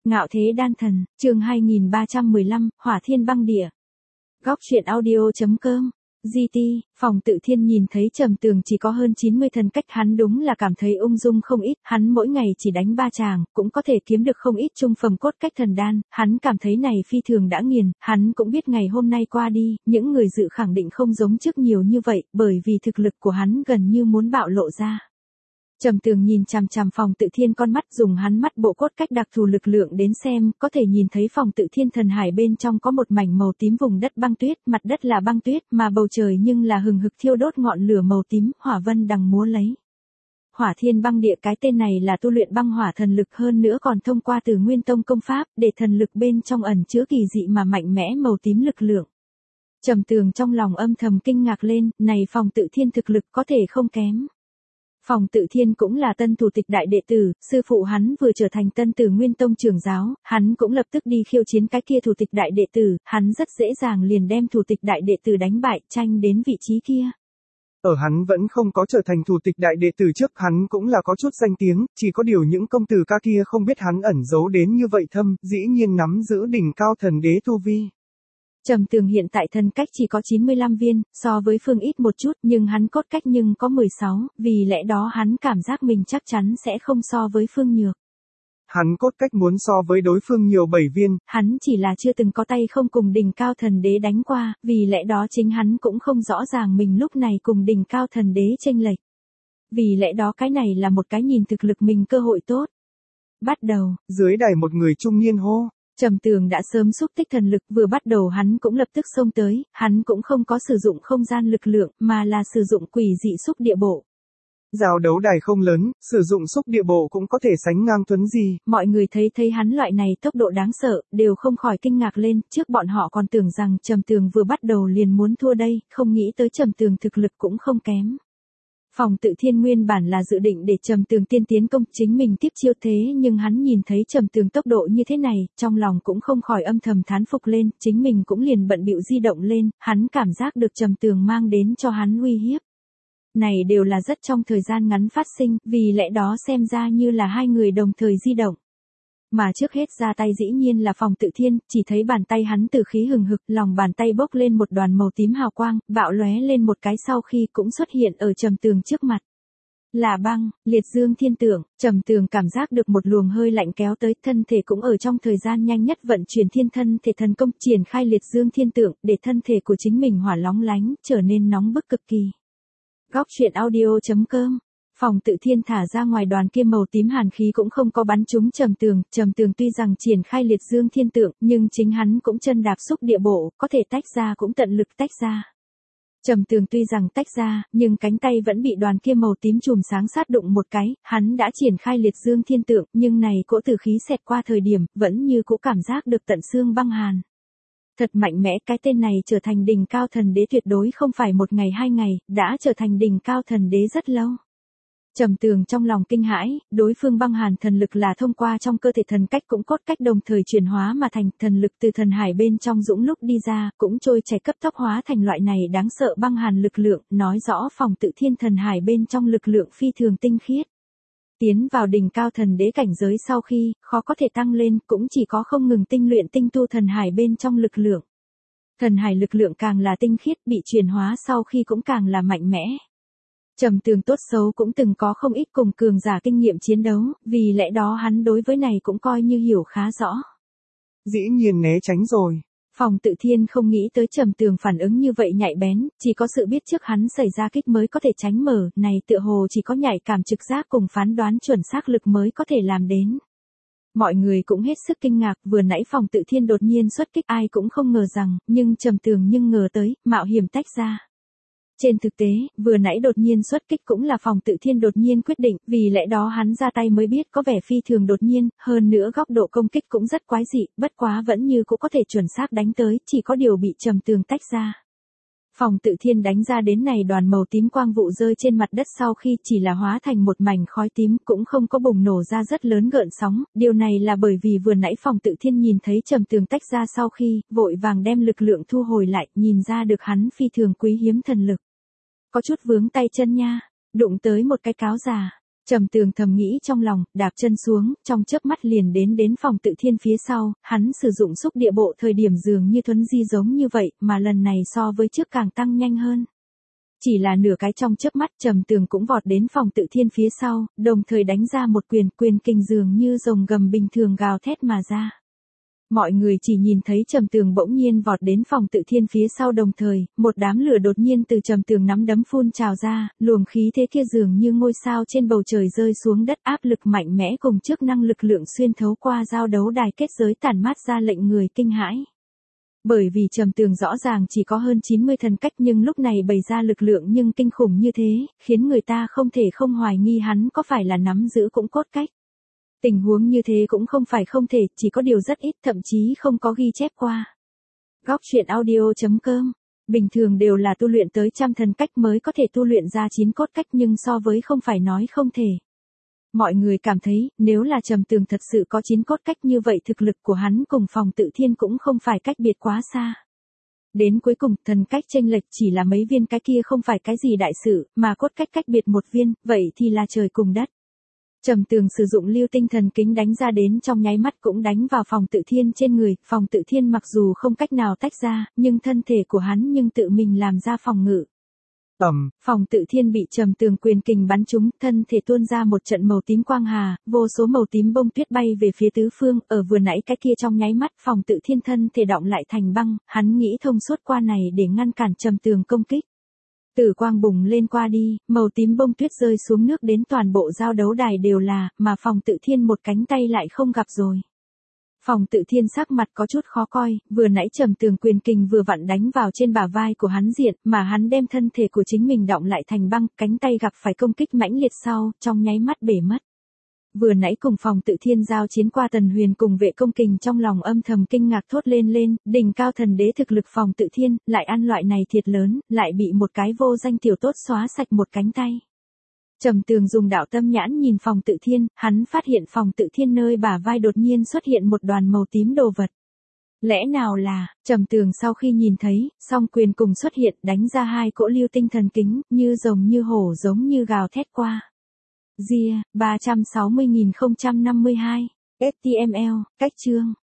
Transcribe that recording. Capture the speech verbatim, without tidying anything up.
Ngạo thế đan thần, chương hai nghìn ba trăm mười lăm, Hỏa Thiên Băng Địa. Góc truyện audio.com. giê tê, Phòng Tự Thiên nhìn thấy Trầm Tường chỉ có hơn chín mươi thần cách, hắn đúng là cảm thấy ung dung không ít, hắn mỗi ngày chỉ đánh ba tràng, cũng có thể kiếm được không ít trung phẩm cốt cách thần đan, hắn cảm thấy này phi thường đã nghiền, hắn cũng biết ngày hôm nay qua đi, những người dự khẳng định không giống trước nhiều như vậy, bởi vì thực lực của hắn gần như muốn bạo lộ ra. Trầm Tường nhìn chằm chằm Phòng Tự Thiên con mắt, dùng hắn mắt bộ cốt cách đặc thù lực lượng đến xem, có thể nhìn thấy Phòng Tự Thiên thần hải bên trong có một mảnh màu tím vùng đất băng tuyết, mặt đất là băng tuyết, mà bầu trời nhưng là hừng hực thiêu đốt ngọn lửa màu tím, hỏa vân đằng múa lấy. Hỏa Thiên Băng Địa, cái tên này là tu luyện băng hỏa thần lực, hơn nữa còn thông qua Từ Nguyên Tông công pháp, để thần lực bên trong ẩn chứa kỳ dị mà mạnh mẽ màu tím lực lượng. Trầm Tường trong lòng âm thầm kinh ngạc lên, này Phòng Tự Thiên thực lực có thể không kém. Phòng Tự Thiên cũng là tân thủ tịch đại đệ tử, sư phụ hắn vừa trở thành tân Từ Nguyên Tông trưởng giáo, hắn cũng lập tức đi khiêu chiến cái kia thủ tịch đại đệ tử, hắn rất dễ dàng liền đem thủ tịch đại đệ tử đánh bại, tranh đến vị trí kia. Ở hắn vẫn không có trở thành thủ tịch đại đệ tử trước, hắn cũng là có chút danh tiếng, chỉ có điều những công tử ca kia không biết hắn ẩn giấu đến như vậy thâm, dĩ nhiên nắm giữ đỉnh cao thần đế tu vi. Trầm Tường hiện tại thần cách chỉ có chín mươi lăm viên, so với Phương ít một chút, nhưng hắn cốt cách nhưng có mười sáu, vì lẽ đó hắn cảm giác mình chắc chắn sẽ không so với Phương nhược. Hắn cốt cách muốn so với đối phương nhiều bảy viên. Hắn chỉ là chưa từng có tay không cùng đỉnh cao thần đế đánh qua, vì lẽ đó chính hắn cũng không rõ ràng mình lúc này cùng đỉnh cao thần đế chênh lệch. Vì lẽ đó cái này là một cái nhìn thực lực mình cơ hội tốt. Bắt đầu, dưới đài một người trung niên hô. Trầm Tường đã sớm xúc tích thần lực, vừa bắt đầu hắn cũng lập tức xông tới, hắn cũng không có sử dụng không gian lực lượng, mà là sử dụng quỷ dị xúc địa bộ. Giao đấu đài không lớn, sử dụng xúc địa bộ cũng có thể sánh ngang Tuấn gì. Mọi người thấy thấy hắn loại này tốc độ đáng sợ, đều không khỏi kinh ngạc lên, trước bọn họ còn tưởng rằng Trầm Tường vừa bắt đầu liền muốn thua đây, không nghĩ tới Trầm Tường thực lực cũng không kém. Phòng Tự Thiên nguyên bản là dự định để Trầm Tường tiên tiến công chính mình tiếp chiêu, thế nhưng hắn nhìn thấy Trầm Tường tốc độ như thế này, trong lòng cũng không khỏi âm thầm thán phục lên, chính mình cũng liền bận bịu di động lên, hắn cảm giác được Trầm Tường mang đến cho hắn uy hiếp. Này đều là rất trong thời gian ngắn phát sinh, vì lẽ đó xem ra như là hai người đồng thời di động. Mà trước hết ra tay dĩ nhiên là Phòng Tự Thiên, chỉ thấy bàn tay hắn từ khí hừng hực, lòng bàn tay bốc lên một đoàn màu tím hào quang, bạo lóe lên một cái sau khi cũng xuất hiện ở Trầm Tường trước mặt. Là băng, liệt dương thiên tượng, Trầm Tường cảm giác được một luồng hơi lạnh kéo tới, thân thể cũng ở trong thời gian nhanh nhất vận chuyển thiên thân thể thần công, triển khai liệt dương thiên tượng, để thân thể của chính mình hỏa lóng lánh, trở nên nóng bức cực kỳ. Góc truyện audio.com. Phòng Tự Thiên thả ra ngoài đoàn kia màu tím hàn khí cũng không có bắn trúng Trầm Tường, Trầm Tường tuy rằng triển khai liệt dương thiên tượng, nhưng chính hắn cũng chân đạp xúc địa bộ, có thể tách ra cũng tận lực tách ra. Trầm Tường tuy rằng tách ra, nhưng cánh tay vẫn bị đoàn kia màu tím chùm sáng sát đụng một cái, hắn đã triển khai liệt dương thiên tượng, nhưng này cỗ tử khí xẹt qua thời điểm, vẫn như cũ cảm giác được tận xương băng hàn. Thật mạnh mẽ, cái tên này trở thành đỉnh cao thần đế tuyệt đối không phải một ngày hai ngày, đã trở thành đỉnh cao thần đế rất lâu. Trầm Tường trong lòng kinh hãi, đối phương băng hàn thần lực là thông qua trong cơ thể thần cách cũng cốt cách đồng thời chuyển hóa mà thành, thần lực từ thần hải bên trong dũng lúc đi ra, cũng trôi chảy cấp tốc hóa thành loại này đáng sợ băng hàn lực lượng, nói rõ Phòng Tự Thiên thần hải bên trong lực lượng phi thường tinh khiết. Tiến vào đỉnh cao thần đế cảnh giới sau khi, khó có thể tăng lên, cũng chỉ có không ngừng tinh luyện tinh tu thần hải bên trong lực lượng. Thần hải lực lượng càng là tinh khiết, bị chuyển hóa sau khi cũng càng là mạnh mẽ. Trầm Tường tốt xấu cũng từng có không ít cùng cường giả kinh nghiệm chiến đấu, vì lẽ đó hắn đối với này cũng coi như hiểu khá rõ. Dĩ nhiên né tránh rồi. Phòng Tự Thiên không nghĩ tới Trầm Tường phản ứng như vậy nhạy bén, chỉ có sự biết trước hắn xảy ra kích mới có thể tránh mở, này tựa hồ chỉ có nhạy cảm trực giác cùng phán đoán chuẩn xác lực mới có thể làm đến. Mọi người cũng hết sức kinh ngạc, vừa nãy Phòng Tự Thiên đột nhiên xuất kích ai cũng không ngờ rằng, nhưng Trầm Tường nhưng ngờ tới, mạo hiểm tách ra. Trên thực tế, vừa nãy đột nhiên xuất kích cũng là Phòng Tự Thiên đột nhiên quyết định, vì lẽ đó hắn ra tay mới biết có vẻ phi thường đột nhiên, hơn nữa góc độ công kích cũng rất quái dị, bất quá vẫn như cũng có thể chuẩn xác đánh tới, chỉ có điều bị Trầm Tường tách ra. Phòng Tự Thiên đánh ra đến này đoàn màu tím quang vụ rơi trên mặt đất sau khi chỉ là hóa thành một mảnh khói tím, cũng không có bùng nổ ra rất lớn gợn sóng, điều này là bởi vì vừa nãy Phòng Tự Thiên nhìn thấy Trầm Tường tách ra sau khi, vội vàng đem lực lượng thu hồi lại, nhìn ra được hắn phi thường quý hiếm thần lực. Có chút vướng tay chân nha, đụng tới một cái cáo già. Trầm Tường thầm nghĩ trong lòng, đạp chân xuống, trong chớp mắt liền đến đến phòng Tự Thiên phía sau, hắn sử dụng xúc địa bộ thời điểm dường như thuấn di giống như vậy, mà lần này so với trước càng tăng nhanh hơn. Chỉ là nửa cái trong chớp mắt Trầm Tường cũng vọt đến phòng Tự Thiên phía sau, đồng thời đánh ra một quyền, quyền kình dường như rồng gầm bình thường gào thét mà ra. Mọi người chỉ nhìn thấy Trầm Tường bỗng nhiên vọt đến phòng Tự Thiên phía sau, đồng thời, một đám lửa đột nhiên từ Trầm Tường nắm đấm phun trào ra, luồng khí thế kia dường như ngôi sao trên bầu trời rơi xuống đất, áp lực mạnh mẽ cùng chức năng lực lượng xuyên thấu qua giao đấu đài kết giới tản mát ra lệnh người kinh hãi. Bởi vì Trầm Tường rõ ràng chỉ có hơn chín mươi thần cách nhưng lúc này bày ra lực lượng nhưng kinh khủng như thế, khiến người ta không thể không hoài nghi hắn có phải là nắm giữ cũng cốt cách. Tình huống như thế cũng không phải không thể, chỉ có điều rất ít, thậm chí không có ghi chép qua. Góc truyện audio chấm com. Bình thường đều là tu luyện tới trăm thần cách mới có thể tu luyện ra chín cốt cách nhưng so với không phải nói không thể. Mọi người cảm thấy, nếu là Trầm Tường thật sự có chín cốt cách như vậy thực lực của hắn cùng phòng Tự Thiên cũng không phải cách biệt quá xa. Đến cuối cùng, thần cách chênh lệch chỉ là mấy viên, cái kia không phải cái gì đại sự, mà cốt cách cách biệt một viên, vậy thì là trời cùng đất. Trầm Tường sử dụng lưu tinh thần kính đánh ra đến trong nháy mắt cũng đánh vào phòng Tự Thiên trên người, phòng Tự Thiên mặc dù không cách nào tách ra, nhưng thân thể của hắn nhưng tự mình làm ra phòng ngự. Ầm, phòng Tự Thiên bị Trầm Tường quyền kình bắn trúng, thân thể tuôn ra một trận màu tím quang hà, vô số màu tím bông tuyết bay về phía tứ phương, ở vừa nãy cái kia trong nháy mắt, phòng Tự Thiên thân thể đọng lại thành băng, hắn nghĩ thông suốt qua này để ngăn cản Trầm Tường công kích. Tử quang bùng lên qua đi, màu tím bông tuyết rơi xuống nước đến toàn bộ giao đấu đài đều là, mà phòng Tự Thiên một cánh tay lại không gặp rồi. Phòng Tự Thiên sắc mặt có chút khó coi, vừa nãy Trầm Tường quyền kình vừa vặn đánh vào trên bả vai của hắn diện, mà hắn đem thân thể của chính mình đọng lại thành băng, cánh tay gặp phải công kích mãnh liệt sau, trong nháy mắt bể mất. Vừa nãy cùng phòng Tự Thiên giao chiến qua Tần Huyền cùng vệ công kình trong lòng âm thầm kinh ngạc thốt lên lên, đỉnh cao thần đế thực lực phòng Tự Thiên, lại ăn loại này thiệt lớn, lại bị một cái vô danh tiểu tốt xóa sạch một cánh tay. Trầm Tường dùng đạo tâm nhãn nhìn phòng Tự Thiên, hắn phát hiện phòng Tự Thiên nơi bả vai đột nhiên xuất hiện một đoàn màu tím đồ vật. Lẽ nào là, Trầm Tường sau khi nhìn thấy, song quyền cùng xuất hiện đánh ra hai cỗ lưu tinh thần kính, như rồng như hổ giống như gào thét qua. Ria, ba trăm sáu mươi nghìn không trăm năm mươi hai, ếch ti em eo, cách chương.